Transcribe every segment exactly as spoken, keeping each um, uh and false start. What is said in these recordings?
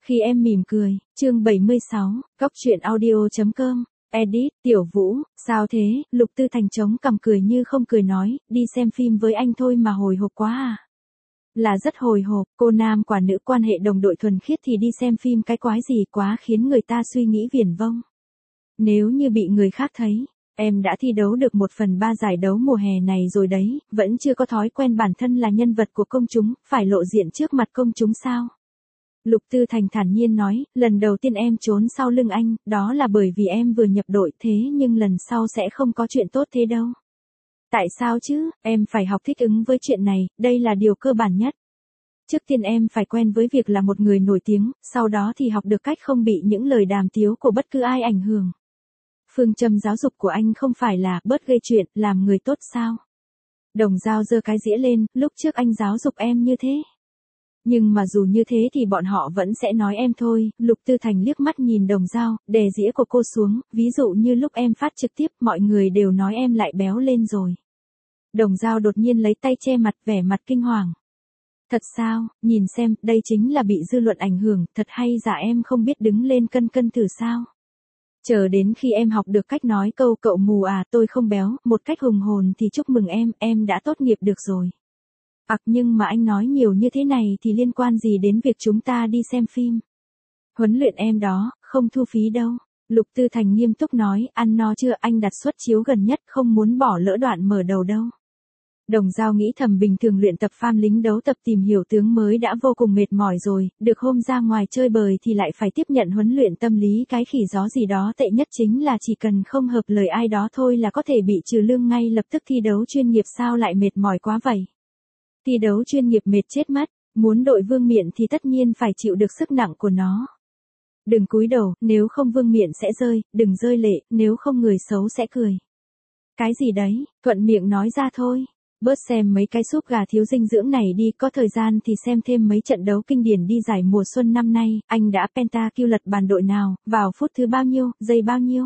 Khi em mỉm cười, chương bảy mươi sáu, Cóc truyện audio chấm com, edit, Tiểu Vũ, sao thế, Lục Tư Thành chống cằm cười như không cười nói, đi xem phim với anh thôi mà hồi hộp quá à. Là rất hồi hộp, cô nam quả nữ quan hệ đồng đội thuần khiết thì đi xem phim cái quái gì quá khiến người ta suy nghĩ viển vông. Nếu như bị người khác thấy, em đã thi đấu được một phần ba giải đấu mùa hè này rồi đấy, vẫn chưa có thói quen bản thân là nhân vật của công chúng, phải lộ diện trước mặt công chúng sao? Lục Tư Thành thản nhiên nói, lần đầu tiên em trốn sau lưng anh, đó là bởi vì em vừa nhập đội thế nhưng lần sau sẽ không có chuyện tốt thế đâu. Tại sao chứ, em phải học thích ứng với chuyện này, đây là điều cơ bản nhất. Trước tiên em phải quen với việc là một người nổi tiếng, sau đó thì học được cách không bị những lời đàm tiếu của bất cứ ai ảnh hưởng. Phương châm giáo dục của anh không phải là bớt gây chuyện, làm người tốt sao? Đồng Dao giơ cái dĩa lên, lúc trước anh giáo dục em như thế. Nhưng mà dù như thế thì bọn họ vẫn sẽ nói em thôi, Lục Tư Thành liếc mắt nhìn Đồng Dao, đè dĩa của cô xuống, ví dụ như lúc em phát trực tiếp mọi người đều nói em lại béo lên rồi. Đồng Dao đột nhiên lấy tay che mặt vẻ mặt kinh hoàng. Thật sao, nhìn xem, đây chính là bị dư luận ảnh hưởng, thật hay giả em không biết đứng lên cân cân thử sao. Chờ đến khi em học được cách nói câu cậu mù à tôi không béo, một cách hùng hồn thì chúc mừng em, em đã tốt nghiệp được rồi. Ặc nhưng mà anh nói nhiều như thế này thì liên quan gì đến việc chúng ta đi xem phim. Huấn luyện em đó, không thu phí đâu. Lục Tư Thành nghiêm túc nói, ăn no chưa anh đặt suất chiếu gần nhất không muốn bỏ lỡ đoạn mở đầu đâu. Đồng Dao nghĩ thầm bình thường luyện tập farm lính đấu tập tìm hiểu tướng mới đã vô cùng mệt mỏi rồi, được hôm ra ngoài chơi bời thì lại phải tiếp nhận huấn luyện tâm lý cái khỉ gió gì đó tệ nhất chính là chỉ cần không hợp lời ai đó thôi là có thể bị trừ lương ngay lập tức thi đấu chuyên nghiệp sao lại mệt mỏi quá vậy. Thi đấu chuyên nghiệp mệt chết mất, muốn đội vương miện thì tất nhiên phải chịu được sức nặng của nó. Đừng cúi đầu, nếu không vương miện sẽ rơi, đừng rơi lệ, nếu không người xấu sẽ cười. Cái gì đấy, thuận miệng nói ra thôi. Bớt xem mấy cái súp gà thiếu dinh dưỡng này đi, có thời gian thì xem thêm mấy trận đấu kinh điển đi giải mùa xuân năm nay, anh đã pentakill lật bàn đội nào, vào phút thứ bao nhiêu, giây bao nhiêu.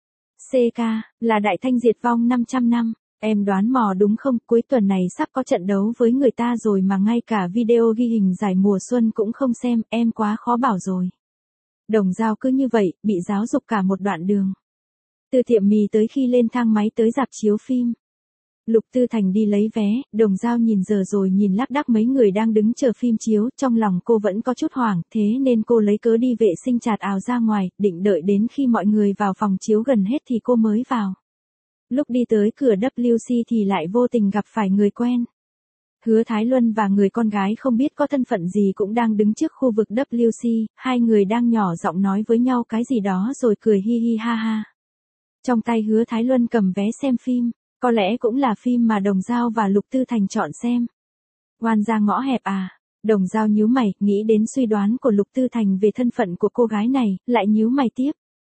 xê ca, là đại thanh diệt vong năm trăm năm, em đoán mò đúng không, cuối tuần này sắp có trận đấu với người ta rồi mà ngay cả video ghi hình giải mùa xuân cũng không xem, em quá khó bảo rồi. Đồng Dao cứ như vậy, bị giáo dục cả một đoạn đường. Từ tiệm mì tới khi lên thang máy tới rạp chiếu phim. Lục Tư Thành đi lấy vé, Đồng Dao nhìn giờ rồi nhìn lác đác mấy người đang đứng chờ phim chiếu, trong lòng cô vẫn có chút hoảng, thế nên cô lấy cớ đi vệ sinh chạt ào ra ngoài, định đợi đến khi mọi người vào phòng chiếu gần hết thì cô mới vào. Lúc đi tới cửa W C thì lại vô tình gặp phải người quen. Hứa Thái Luân và người con gái không biết có thân phận gì cũng đang đứng trước khu vực W C, hai người đang nhỏ giọng nói với nhau cái gì đó rồi cười hi hi ha ha. Trong tay Hứa Thái Luân cầm vé xem phim. Có lẽ cũng là phim mà Đồng Dao và Lục Tư Thành chọn xem. Oan ra ngõ hẹp à? Đồng Dao nhíu mày, nghĩ đến suy đoán của Lục Tư Thành về thân phận của cô gái này, lại nhíu mày tiếp.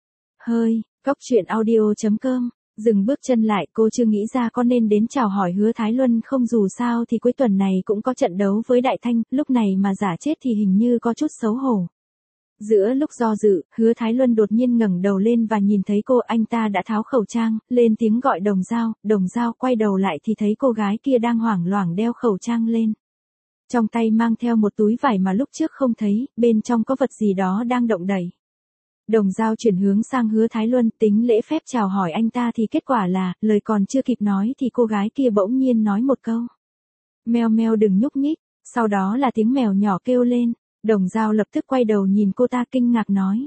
Hơi, Cóc truyện audio chấm com, dừng bước chân lại, cô chưa nghĩ ra có nên đến chào hỏi Hứa Thái Luân không, dù sao thì cuối tuần này cũng có trận đấu với Đại Thanh, lúc này mà giả chết thì hình như có chút xấu hổ. Giữa lúc do dự, Hứa Thái Luân đột nhiên ngẩng đầu lên và nhìn thấy cô, anh ta đã tháo khẩu trang, lên tiếng gọi Đồng Dao, Đồng Dao quay đầu lại thì thấy cô gái kia đang hoảng loảng đeo khẩu trang lên. Trong tay mang theo một túi vải mà lúc trước không thấy, bên trong có vật gì đó đang động đẩy. Đồng Dao chuyển hướng sang Hứa Thái Luân, tính lễ phép chào hỏi anh ta thì kết quả là, lời còn chưa kịp nói thì cô gái kia bỗng nhiên nói một câu. Meo meo đừng nhúc nhích, sau đó là tiếng mèo nhỏ kêu lên. Đồng Dao lập tức quay đầu nhìn cô ta kinh ngạc nói.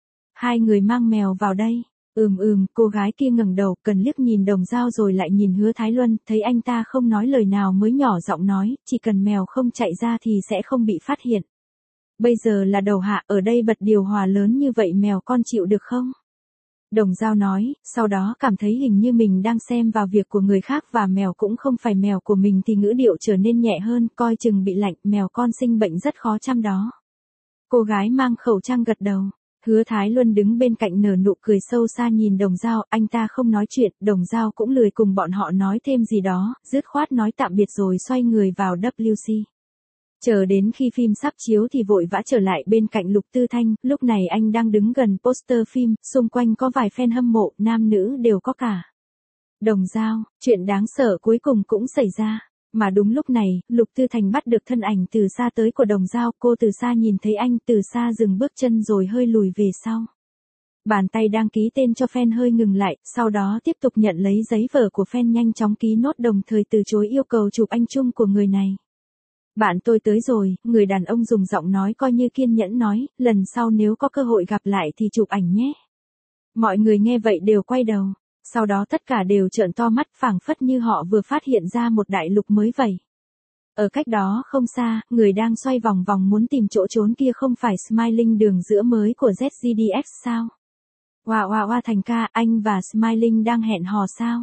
Hai người mang mèo vào đây. Ừm ừm, cô gái kia ngẩng đầu, cần liếc nhìn Đồng Dao rồi lại nhìn Hứa Thái Luân, thấy anh ta không nói lời nào mới nhỏ giọng nói, chỉ cần mèo không chạy ra thì sẽ không bị phát hiện. Bây giờ là đầu hạ, ở đây bật điều hòa lớn như vậy mèo con chịu được không? Đồng Dao nói, sau đó cảm thấy hình như mình đang xem vào việc của người khác và mèo cũng không phải mèo của mình thì ngữ điệu trở nên nhẹ hơn, coi chừng bị lạnh, mèo con sinh bệnh rất khó chăm đó. Cô gái mang khẩu trang gật đầu. Hứa Thái Luân đứng bên cạnh nở nụ cười sâu xa nhìn Đồng Dao, anh ta không nói chuyện, Đồng Dao cũng lười cùng bọn họ nói thêm gì đó, dứt khoát nói tạm biệt rồi xoay người vào W C. Chờ đến khi phim sắp chiếu thì vội vã trở lại bên cạnh Lục Tư Thanh, lúc này anh đang đứng gần poster phim, xung quanh có vài fan hâm mộ, nam nữ đều có cả. Đồng Dao, chuyện đáng sợ cuối cùng cũng xảy ra. Mà đúng lúc này, Lục Tư Thành bắt được thân ảnh từ xa tới của Đồng Dao, cô từ xa nhìn thấy anh từ xa dừng bước chân rồi hơi lùi về sau. Bàn tay đang ký tên cho fan hơi ngừng lại, sau đó tiếp tục nhận lấy giấy vở của fan nhanh chóng ký nốt đồng thời từ chối yêu cầu chụp anh chung của người này. Bạn tôi tới rồi, người đàn ông dùng giọng nói coi như kiên nhẫn nói, lần sau nếu có cơ hội gặp lại thì chụp ảnh nhé. Mọi người nghe vậy đều quay đầu, sau đó tất cả đều trợn to mắt phảng phất như họ vừa phát hiện ra một đại lục mới vậy. Ở cách đó không xa, người đang xoay vòng vòng muốn tìm chỗ trốn kia không phải Smiling đường giữa mới của Z G D X sao? Wow wow wow Thành ca, anh và Smiling đang hẹn hò sao?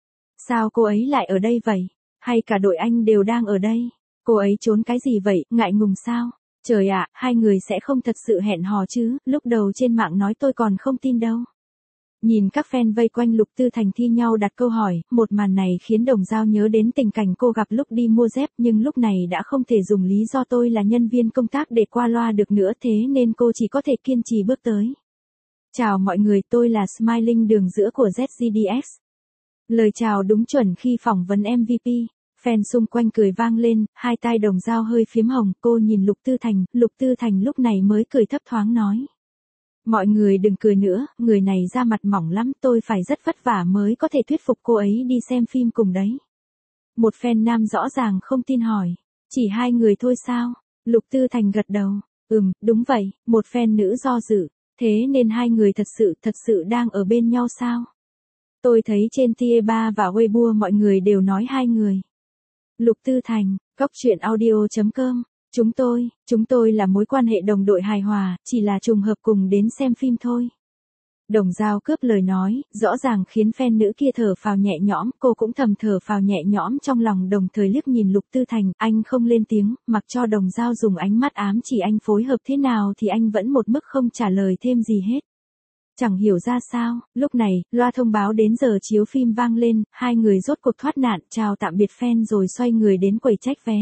Sao cô ấy lại ở đây vậy? Hay cả đội anh đều đang ở đây? Cô ấy trốn cái gì vậy, ngại ngùng sao? Trời ạ, hai người sẽ không thật sự hẹn hò chứ, lúc đầu trên mạng nói tôi còn không tin đâu. Nhìn các fan vây quanh Lục Tư Thành thi nhau đặt câu hỏi, một màn này khiến Đồng Dao nhớ đến tình cảnh cô gặp lúc đi mua dép nhưng lúc này đã không thể dùng lý do tôi là nhân viên công tác để qua loa được nữa thế nên cô chỉ có thể kiên trì bước tới. Chào mọi người, tôi là Smiling đường giữa của Z G D X. Lời chào đúng chuẩn khi phỏng vấn em vê pê. Fan xung quanh cười vang lên, hai tai Đồng Dao hơi phiếm hồng, cô nhìn Lục Tư Thành, Lục Tư Thành lúc này mới cười thấp thoáng nói. Mọi người đừng cười nữa, người này da mặt mỏng lắm, tôi phải rất vất vả mới có thể thuyết phục cô ấy đi xem phim cùng đấy. Một fan nam rõ ràng không tin hỏi, chỉ hai người thôi sao? Lục Tư Thành gật đầu, ừm, đúng vậy, một fan nữ do dự, thế nên hai người thật sự, thật sự đang ở bên nhau sao? Tôi thấy trên Tie ba và Weibo mọi người đều nói hai người. Lục Tư Thành, góc truyện audio chấm com. Chúng tôi, chúng tôi là mối quan hệ đồng đội hài hòa, chỉ là trùng hợp cùng đến xem phim thôi. Đồng Dao cướp lời nói, rõ ràng khiến fan nữ kia thở phào nhẹ nhõm, cô cũng thầm thở phào nhẹ nhõm trong lòng đồng thời liếc nhìn Lục Tư Thành, anh không lên tiếng, mặc cho Đồng Dao dùng ánh mắt ám chỉ anh phối hợp thế nào thì anh vẫn một mức không trả lời thêm gì hết. Chẳng hiểu ra sao, lúc này, loa thông báo đến giờ chiếu phim vang lên, hai người rốt cuộc thoát nạn, chào tạm biệt fan rồi xoay người đến quầy trách vé.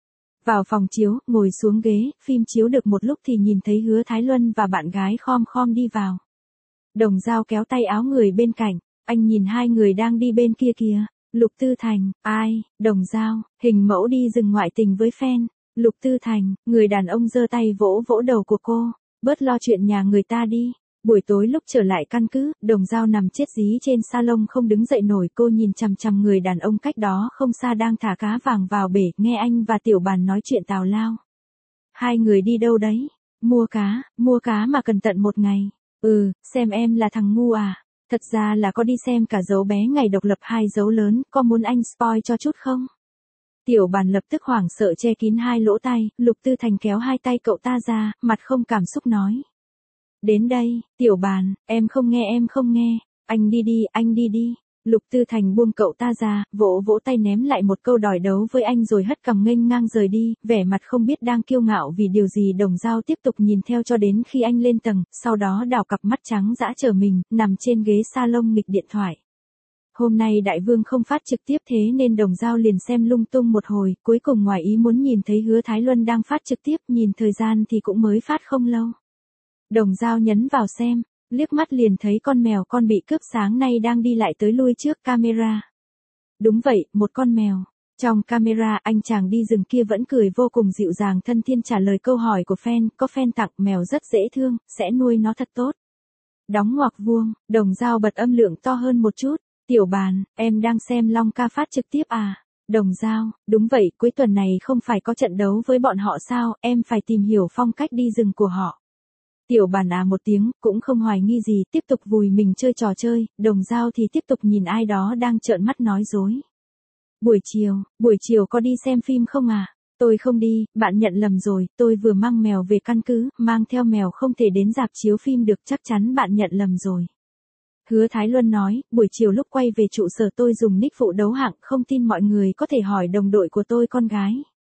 Vào phòng chiếu, ngồi xuống ghế, phim chiếu được một lúc thì nhìn thấy Hứa Thái Luân và bạn gái khom khom đi vào. Đồng Dao kéo tay áo người bên cạnh, anh nhìn hai người đang đi bên kia kìa. Lục Tư Thành, ai, Đồng Dao, hình mẫu đi rừng ngoại tình với fan. Lục Tư Thành, người đàn ông giơ tay vỗ vỗ đầu của cô, bớt lo chuyện nhà người ta đi. Buổi tối lúc trở lại căn cứ, Đồng Dao nằm chết dí trên salon không đứng dậy nổi, cô nhìn chằm chằm người đàn ông cách đó không xa đang thả cá vàng vào bể, nghe anh và Tiểu Bàn nói chuyện tào lao. Hai người đi đâu đấy? Mua cá, mua cá mà cần tận một ngày. Ừ, xem em là thằng ngu à? Thật ra là có đi xem cả dấu bé ngày độc lập hai dấu lớn, có muốn anh spoil cho chút không? Tiểu Bàn lập tức hoảng sợ che kín hai lỗ tai, Lục Tư Thành kéo hai tay cậu ta ra, mặt không cảm xúc nói. Đến đây, Tiểu Bàn, em không nghe em không nghe, anh đi đi, anh đi đi. Lục Tư Thành buông cậu ta ra, vỗ vỗ tay ném lại một câu đòi đấu với anh rồi hất cằm nghênh ngang rời đi, vẻ mặt không biết đang kiêu ngạo vì điều gì. Đồng Dao tiếp tục nhìn theo cho đến khi anh lên tầng, sau đó đảo cặp mắt trắng dã chờ mình, nằm trên ghế salon nghịch điện thoại. Hôm nay Đại Vương không phát trực tiếp thế nên Đồng Dao liền xem lung tung một hồi, cuối cùng ngoài ý muốn nhìn thấy Hứa Thái Luân đang phát trực tiếp, nhìn thời gian thì cũng mới phát không lâu. Đồng Dao nhấn vào xem, liếc mắt liền thấy con mèo con bị cướp sáng nay đang đi lại tới lui trước camera. Đúng vậy, một con mèo. Trong camera anh chàng đi rừng kia vẫn cười vô cùng dịu dàng thân thiên trả lời câu hỏi của fan, có fan tặng mèo rất dễ thương, sẽ nuôi nó thật tốt. Đóng ngoặc vuông, Đồng Dao bật âm lượng to hơn một chút, Tiểu Bàn, em đang xem Long Ca phát trực tiếp à? Đồng Dao, đúng vậy, cuối tuần này không phải có trận đấu với bọn họ sao, em phải tìm hiểu phong cách đi rừng của họ. Tiểu Bàn à một tiếng, cũng không hoài nghi gì, tiếp tục vùi mình chơi trò chơi, Đồng Dao thì tiếp tục nhìn ai đó đang trợn mắt nói dối. Buổi chiều, buổi chiều có đi xem phim không à? Tôi không đi, bạn nhận lầm rồi, tôi vừa mang mèo về căn cứ, mang theo mèo không thể đến rạp chiếu phim được, chắc chắn bạn nhận lầm rồi. Hứa Thái Luân nói, buổi chiều lúc quay về trụ sở tôi dùng nick phụ đấu hạng, không tin mọi người có thể hỏi đồng đội của tôi con gái.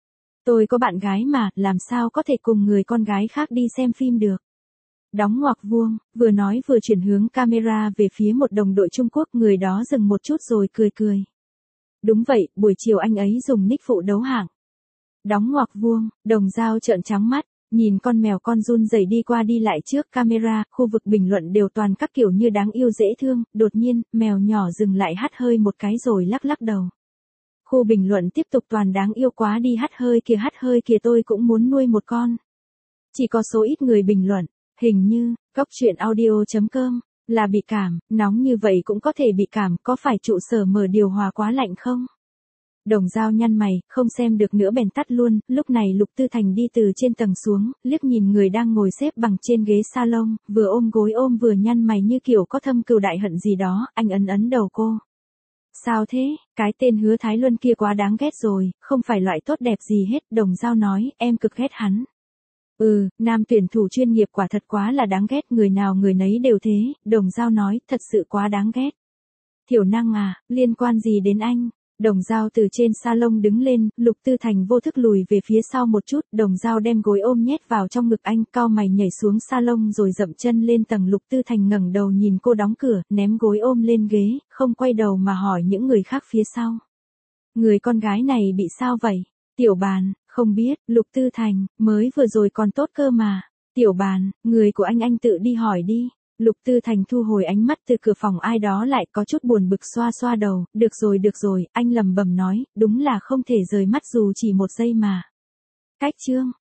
Tôi có bạn gái mà, làm sao có thể cùng người con gái khác đi xem phim được. Đóng ngoặc vuông, vừa nói vừa chuyển hướng camera về phía một đồng đội Trung Quốc, người đó dừng một chút rồi cười cười. Đúng vậy, buổi chiều anh ấy dùng nick phụ đấu hạng. Đóng ngoặc vuông, Đồng Dao trợn trắng mắt, nhìn con mèo con run rẩy đi qua đi lại trước camera, khu vực bình luận đều toàn các kiểu như đáng yêu dễ thương, đột nhiên, mèo nhỏ dừng lại hắt hơi một cái rồi lắc lắc đầu. Khu bình luận tiếp tục toàn đáng yêu quá đi, hắt hơi kìa hắt hơi kìa, tôi cũng muốn nuôi một con. Chỉ có số ít người bình luận, hình như, cóc truyện audio chấm com, là bị cảm, nóng như vậy cũng có thể bị cảm, có phải trụ sở mở điều hòa quá lạnh không? Đồng Dao nhăn mày, không xem được nữa bèn tắt luôn, lúc này Lục Tư Thành đi từ trên tầng xuống, liếc nhìn người đang ngồi xếp bằng trên ghế salon, vừa ôm gối ôm vừa nhăn mày như kiểu có thâm cừu đại hận gì đó, anh ấn ấn đầu cô. Sao thế, cái tên Hứa Thái Luân kia quá đáng ghét rồi, không phải loại tốt đẹp gì hết, Đồng Dao nói, em cực ghét hắn. Ừ, nam tuyển thủ chuyên nghiệp quả thật quá là đáng ghét, người nào người nấy đều thế, Đồng Dao nói, thật sự quá đáng ghét. Thiểu năng à, liên quan gì đến anh? Đồng Dao từ trên salon đứng lên, Lục Tư Thành vô thức lùi về phía sau một chút, Đồng Dao đem gối ôm nhét vào trong ngực anh, cau mày nhảy xuống salon rồi dậm chân lên tầng. Lục Tư Thành ngẩng đầu nhìn cô đóng cửa, ném gối ôm lên ghế, không quay đầu mà hỏi những người khác phía sau. Người con gái này bị sao vậy? Tiểu Bàn, không biết, Lục Tư Thành, mới vừa rồi còn tốt cơ mà. Tiểu Bàn, người của anh anh tự đi hỏi đi. Lục Tư Thành thu hồi ánh mắt từ cửa phòng, ai đó lại có chút buồn bực xoa xoa đầu, được rồi được rồi, anh lẩm bẩm nói, đúng là không thể rời mắt dù chỉ một giây mà. Cách chương